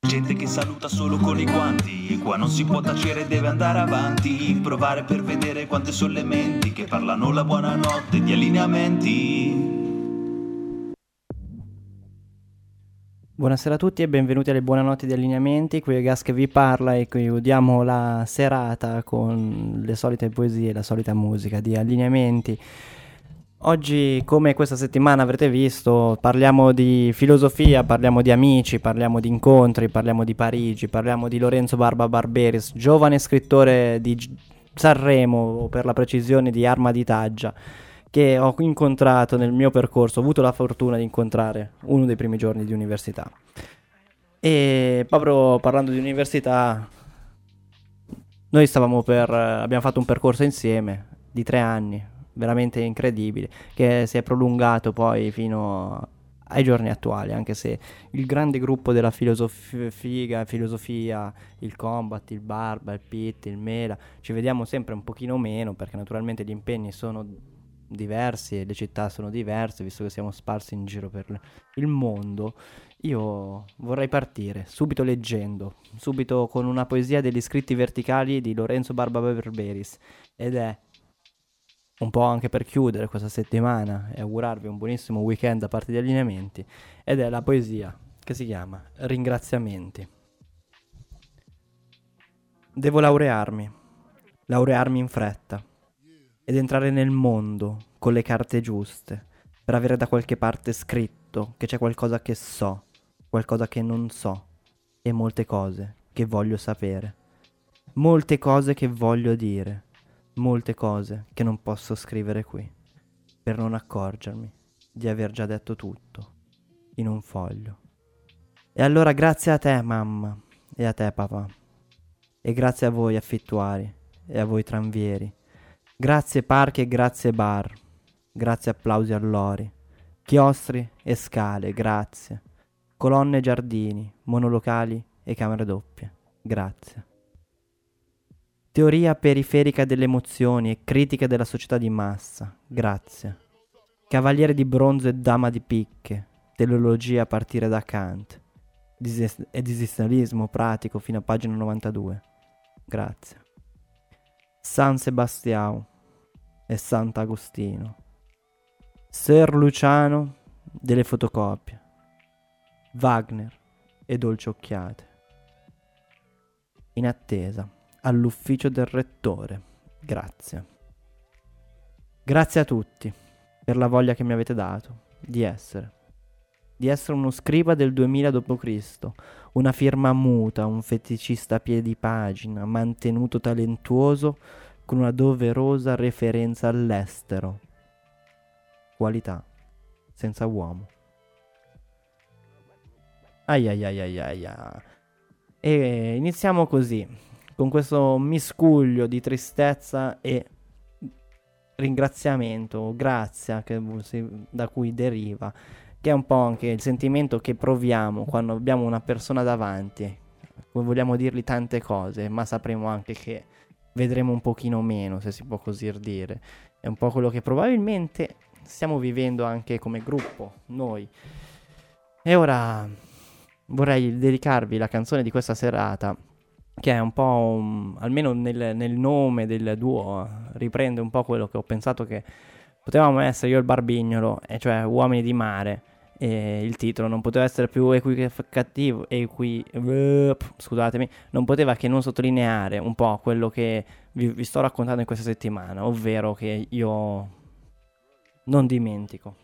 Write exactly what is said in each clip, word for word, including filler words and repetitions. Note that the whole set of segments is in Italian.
Gente che saluta solo con i guanti, e qua non si può tacere, deve andare avanti. Provare per vedere quante sono le menti che parlano la buonanotte di allineamenti. Buonasera a tutti e benvenuti alle buonanotti di allineamenti. Qui è Gas che vi parla e qui udiamo la serata con le solite poesie, la solita musica di allineamenti. Oggi, come questa settimana avrete visto, parliamo di filosofia, parliamo di amici, parliamo di incontri, parliamo di Parigi, parliamo di Lorenzo Barba Barberis, giovane scrittore di G- Sanremo, o per la precisione di Arma di Taggia, che ho incontrato nel mio percorso, ho avuto la fortuna di incontrare uno dei primi giorni di università. E proprio parlando di università, noi stavamo per, abbiamo fatto un percorso insieme di tre anni, veramente incredibile, che si è prolungato poi fino ai giorni attuali, anche se il grande gruppo della filosofia, filosofia, il Combat, il Barba, il Pitt, il Mela, ci vediamo sempre un pochino meno, perché naturalmente gli impegni sono diversi e le città sono diverse, visto che siamo sparsi in giro per il mondo. Io vorrei partire subito leggendo, subito con una poesia degli scritti verticali di Lorenzo Barba Barberis, ed è un po' anche per chiudere questa settimana e augurarvi un buonissimo weekend da parte degli allineamenti, ed è la poesia che si chiama Ringraziamenti. Devo laurearmi, laurearmi in fretta ed entrare nel mondo con le carte giuste per avere da qualche parte scritto che c'è qualcosa che so, qualcosa che non so e molte cose che voglio sapere, molte cose che voglio dire, molte cose che non posso scrivere qui, per non accorgermi di aver già detto tutto in un foglio. E allora grazie a te, mamma, e a te, papà, e grazie a voi affittuari, e a voi tranvieri, grazie parchi e grazie bar, grazie applausi all'ori, chiostri e scale, grazie, colonne e giardini, monolocali e camere doppie, grazie. Teoria periferica delle emozioni e critica della società di massa, grazie. Cavaliere di bronzo e dama di picche, teleologia a partire da Kant, Dis- ed esistenzialismo pratico fino a pagina novantadue, grazie. San Sebastião e Sant'Agostino, Ser Luciano delle fotocopie, Wagner e dolci occhiate. In attesa, all'ufficio del rettore, grazie. Grazie a tutti per la voglia che mi avete dato di essere, di essere uno scriba del duemila dopo Cristo, una firma muta, un feticista a piedi pagina, mantenuto talentuoso con una doverosa referenza all'estero. Qualità senza uomo. Ai ai ai ai ai ai. E iniziamo così, con questo miscuglio di tristezza e ringraziamento, grazia che, da cui deriva, che è un po' anche il sentimento che proviamo quando abbiamo una persona davanti, vogliamo dirgli tante cose, ma sapremo anche che vedremo un pochino meno, se si può così dire. È un po' quello che probabilmente stiamo vivendo anche come gruppo, noi. E ora vorrei dedicarvi la canzone di questa serata, che è un po', un, almeno nel, nel nome del duo, riprende un po' quello che ho pensato che potevamo essere io e il Barbignolo, e cioè Uomini di Mare, e il titolo non poteva essere più equicativo, equi, uh, scusatemi, non poteva che non sottolineare un po' quello che vi, vi sto raccontando in questa settimana, ovvero che io non dimentico.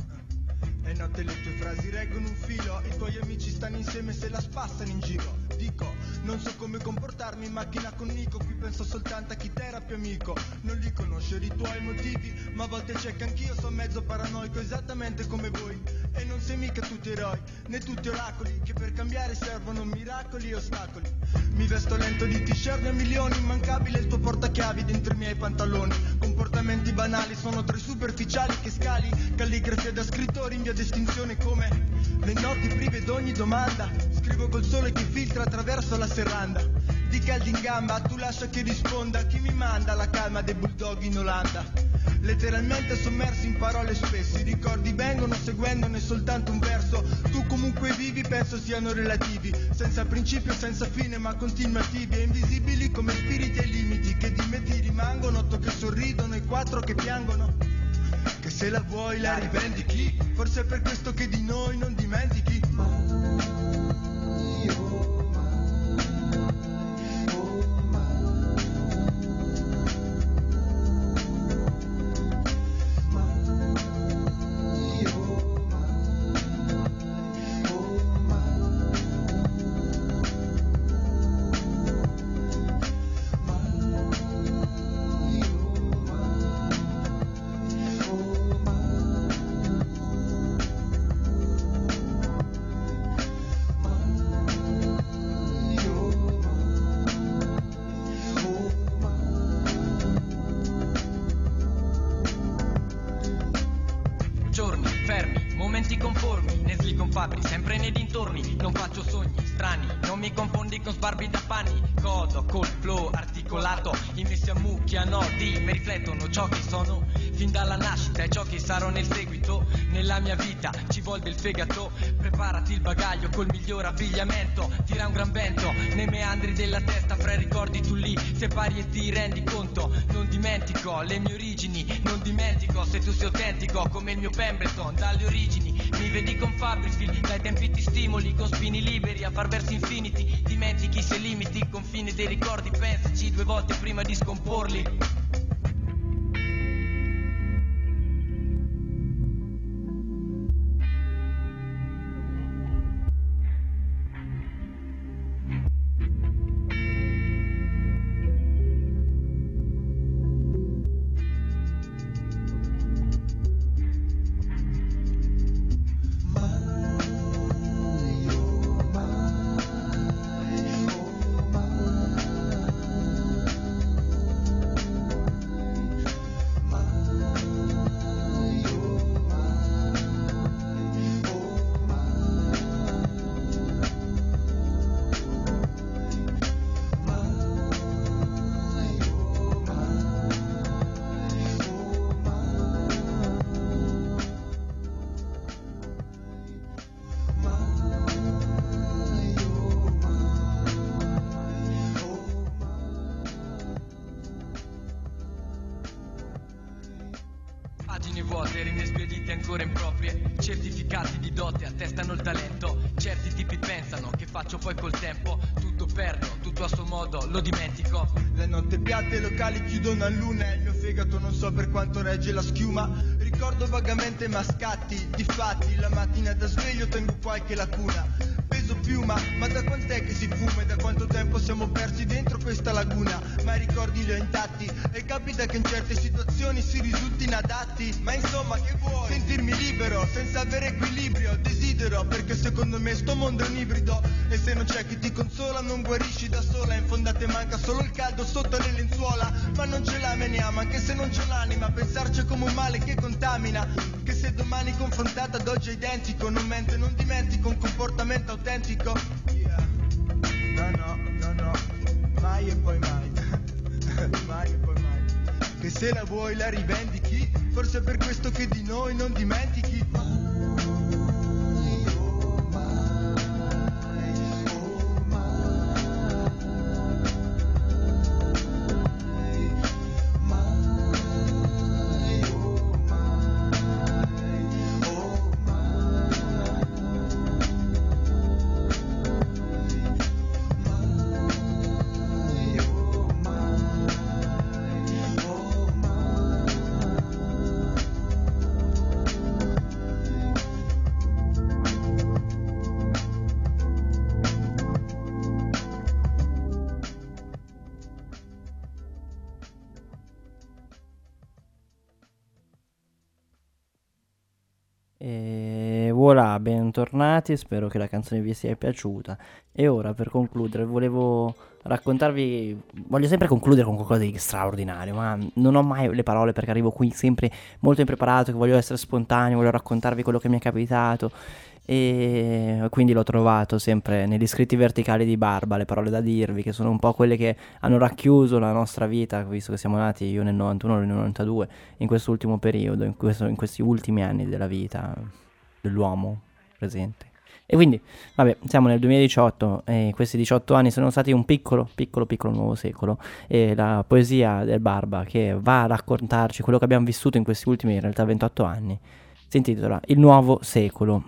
Notte le tue frasi reggono un filo, i tuoi amici stanno insieme se la spassano in giro. Dico dico. Non so come comportarmi in macchina con Nico, qui penso soltanto a chi t'era più amico. Non li conoscere i tuoi motivi, ma a volte c'è che anch'io sono mezzo paranoico, esattamente come voi. E non sei mica tutti eroi, né tutti oracoli, che per cambiare servono miracoli e ostacoli. Mi vesto lento di t-shirt a milioni, immancabile il tuo portachiavi dentro i miei pantaloni. Comportamenti banali sono tra i superficiali che scali, calligrafia da scrittori in via d'estinzione come le notti prive d'ogni domanda. Scrivo col sole che filtra attraverso la serranda. Di caldi in gamba, tu lascia che risponda chi mi manda la calma dei bulldog in Olanda. Letteralmente sommersi in parole spesse, i ricordi vengono seguendone soltanto un verso. Tu comunque vivi, penso siano relativi, senza principio, senza fine ma continuativi, e invisibili come spiriti ai limiti, che di me ti rimangono otto che sorridono e quattro che piangono. Che se la vuoi la rivendichi, forse è per questo che di noi non dimentichi. Sempre nei dintorni, non faccio sogni strani, non mi confondi con sbarbi da panni. Codo col flow articolato, i miei si ammucchiano di mi riflettono ciò che sono fin dalla nascita e ciò che sarò nel seguito. Nella mia vita ci vuol del fegato, preparati il bagaglio col miglior abbigliamento. Tira un gran vento nei meandri della testa, fra i ricordi tu lì separi e ti rendi conto. Non dimentico le mie origini, non dimentico se tu sei autentico come il mio Pemberton dalle origini. Mi vedi con Fabrifield, dai tempi ti stimoli con spini liberi a far versi infiniti. Dimentichi se limiti il confine dei ricordi, pensaci due volte prima di scomporli. Vuote, rime spedite ancora improprie, certificati di dote attestano il talento. Certi tipi pensano che faccio poi col tempo tutto perdo, tutto a suo modo, lo dimentico. Le notte piatte, i locali chiudono a luna e il mio fegato non so per quanto regge la schiuma. Ricordo vagamente mascatti, difatti, la mattina da sveglio tengo qualche lacuna. Peso piuma, ma da quant'è che si fuma e da quanto tempo siamo persi dentro questa laguna? Ma i ricordi li ho intatti e capita che in certe situazioni si risulti inadatti. Ma insomma che vuoi? Sentirmi libero, senza avere equilibrio. Desidero, perché secondo me sto mondo è un ibrido. E se non c'è chi ti consola non guarisci da sola. In fondo a te manca solo il caldo sotto le lenzuola. Ma non ce la meniamo, anche se non c'è l'anima. Pensarci è come un male che contamina, che se domani confrontata ad oggi è identico. Non mente, non dimentico un comportamento autentico. Yeah. No, no, no, no, mai e poi mai. Mai e poi mai. Che se la vuoi la rivendichi, forse è per questo che di noi non dimentichi. E voilà, bentornati, spero che la canzone vi sia piaciuta. E ora, per concludere, volevo raccontarvi, voglio sempre concludere con qualcosa di straordinario, ma non ho mai le parole perché arrivo qui sempre molto impreparato, che voglio essere spontaneo, voglio raccontarvi quello che mi è capitato, e quindi l'ho trovato sempre negli scritti verticali di Barba, le parole da dirvi, che sono un po' quelle che hanno racchiuso la nostra vita, visto che siamo nati io nel novantuno, nel novantadue, in quest'ultimo periodo, in, questo, in questi ultimi anni della vita dell'uomo presente. E quindi, vabbè, siamo nel duemiladiciotto e questi diciotto anni sono stati un piccolo, piccolo, piccolo nuovo secolo, e la poesia del Barba, che va a raccontarci quello che abbiamo vissuto in questi ultimi, in realtà, ventotto anni, si intitola Il nuovo secolo.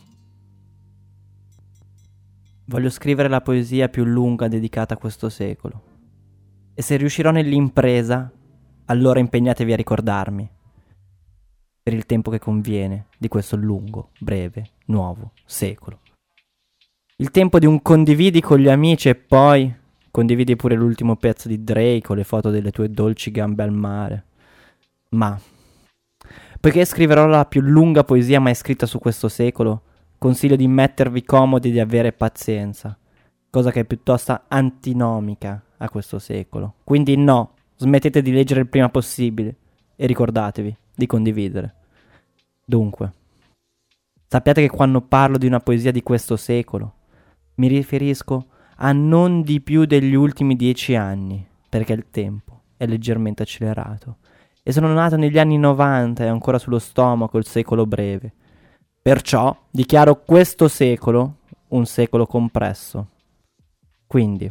Voglio scrivere la poesia più lunga dedicata a questo secolo, e se riuscirò nell'impresa, allora impegnatevi a ricordarmi, per il tempo che conviene di questo lungo, breve, nuovo secolo. Il tempo di un condividi con gli amici e poi condividi pure l'ultimo pezzo di Drake o le foto delle tue dolci gambe al mare. Ma, poiché scriverò la più lunga poesia mai scritta su questo secolo, consiglio di mettervi comodi e di avere pazienza, cosa che è piuttosto antinomica a questo secolo. Quindi no, smettete di leggere il prima possibile e ricordatevi di condividere. Dunque, sappiate che quando parlo di una poesia di questo secolo, mi riferisco a non di più degli ultimi dieci anni, perché il tempo è leggermente accelerato, e sono nato negli anni novanta e ancora sullo stomaco il secolo breve. Perciò dichiaro questo secolo un secolo compresso. Quindi,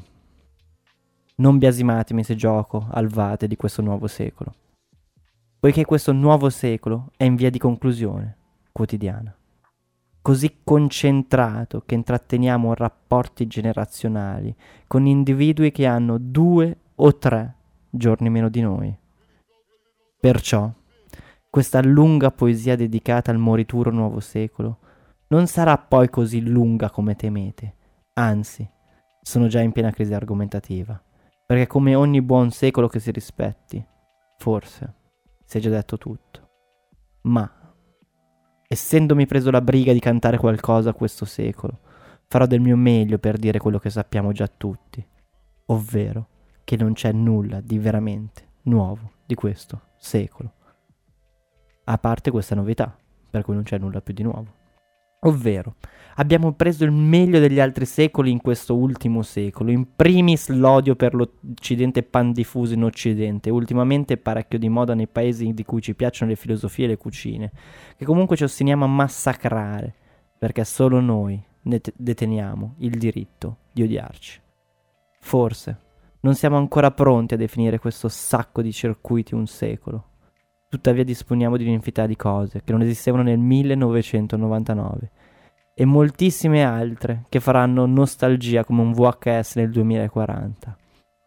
non biasimatemi se gioco al vate di questo nuovo secolo, poiché questo nuovo secolo è in via di conclusione quotidiana, così concentrato che intratteniamo rapporti generazionali con individui che hanno due o tre giorni meno di noi. Perciò, questa lunga poesia dedicata al morituro nuovo secolo non sarà poi così lunga come temete, anzi, sono già in piena crisi argomentativa, perché come ogni buon secolo che si rispetti, forse si è già detto tutto. Ma, essendomi preso la briga di cantare qualcosa a questo secolo, farò del mio meglio per dire quello che sappiamo già tutti, ovvero che non c'è nulla di veramente nuovo di questo secolo. A parte questa novità, per cui non c'è nulla più di nuovo. Ovvero, abbiamo preso il meglio degli altri secoli in questo ultimo secolo, in primis l'odio per l'Occidente pandiffuso in Occidente, ultimamente parecchio di moda nei paesi di cui ci piacciono le filosofie e le cucine, che comunque ci ostiniamo a massacrare, perché solo noi ne te- deteniamo il diritto di odiarci. Forse non siamo ancora pronti a definire questo sacco di circuiti un secolo. Tuttavia disponiamo di un'infinità di cose che non esistevano nel millenovecentonovantanove e moltissime altre che faranno nostalgia come un V H S nel duemilaquaranta.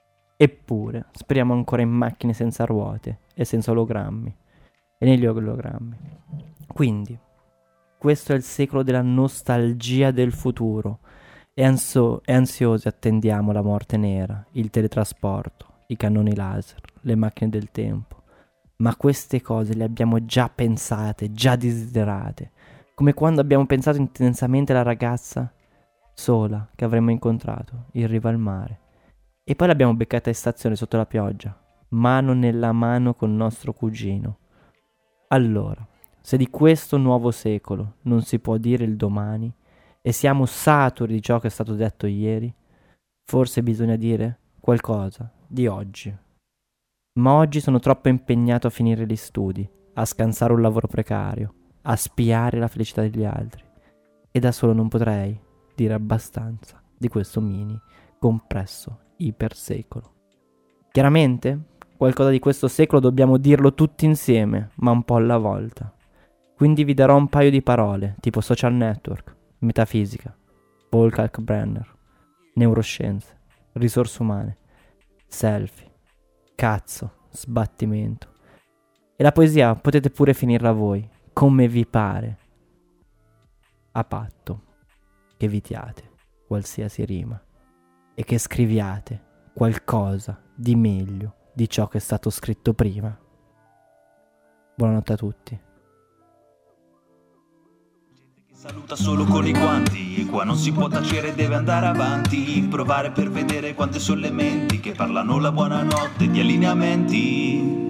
Eppure speriamo ancora in macchine senza ruote e senza ologrammi e negli ologrammi. Quindi, questo è il secolo della nostalgia del futuro e, anso- e ansiosi attendiamo la morte nera, il teletrasporto, i cannoni laser, le macchine del tempo. Ma queste cose le abbiamo già pensate, già desiderate, come quando abbiamo pensato intensamente alla ragazza sola che avremmo incontrato in riva al mare. E poi l'abbiamo beccata in stazione sotto la pioggia, mano nella mano con nostro cugino. Allora, se di questo nuovo secolo non si può dire il domani, e siamo saturi di ciò che è stato detto ieri, forse bisogna dire qualcosa di oggi. Ma oggi sono troppo impegnato a finire gli studi, a scansare un lavoro precario, a spiare la felicità degli altri. E da solo non potrei dire abbastanza di questo mini, compresso, ipersecolo. Chiaramente, qualcosa di questo secolo dobbiamo dirlo tutti insieme, ma un po' alla volta. Quindi vi darò un paio di parole, tipo social network, metafisica, Paul Kalkbrenner, neuroscienze, risorse umane, selfie, cazzo, sbattimento. E la poesia potete pure finirla voi, come vi pare, a patto che evitiate qualsiasi rima e che scriviate qualcosa di meglio di ciò che è stato scritto prima. Buonanotte a tutti. Saluta solo con i guanti, qua non si può tacere, deve andare avanti. Provare per vedere quante sono le menti che parlano la buonanotte di allineamenti.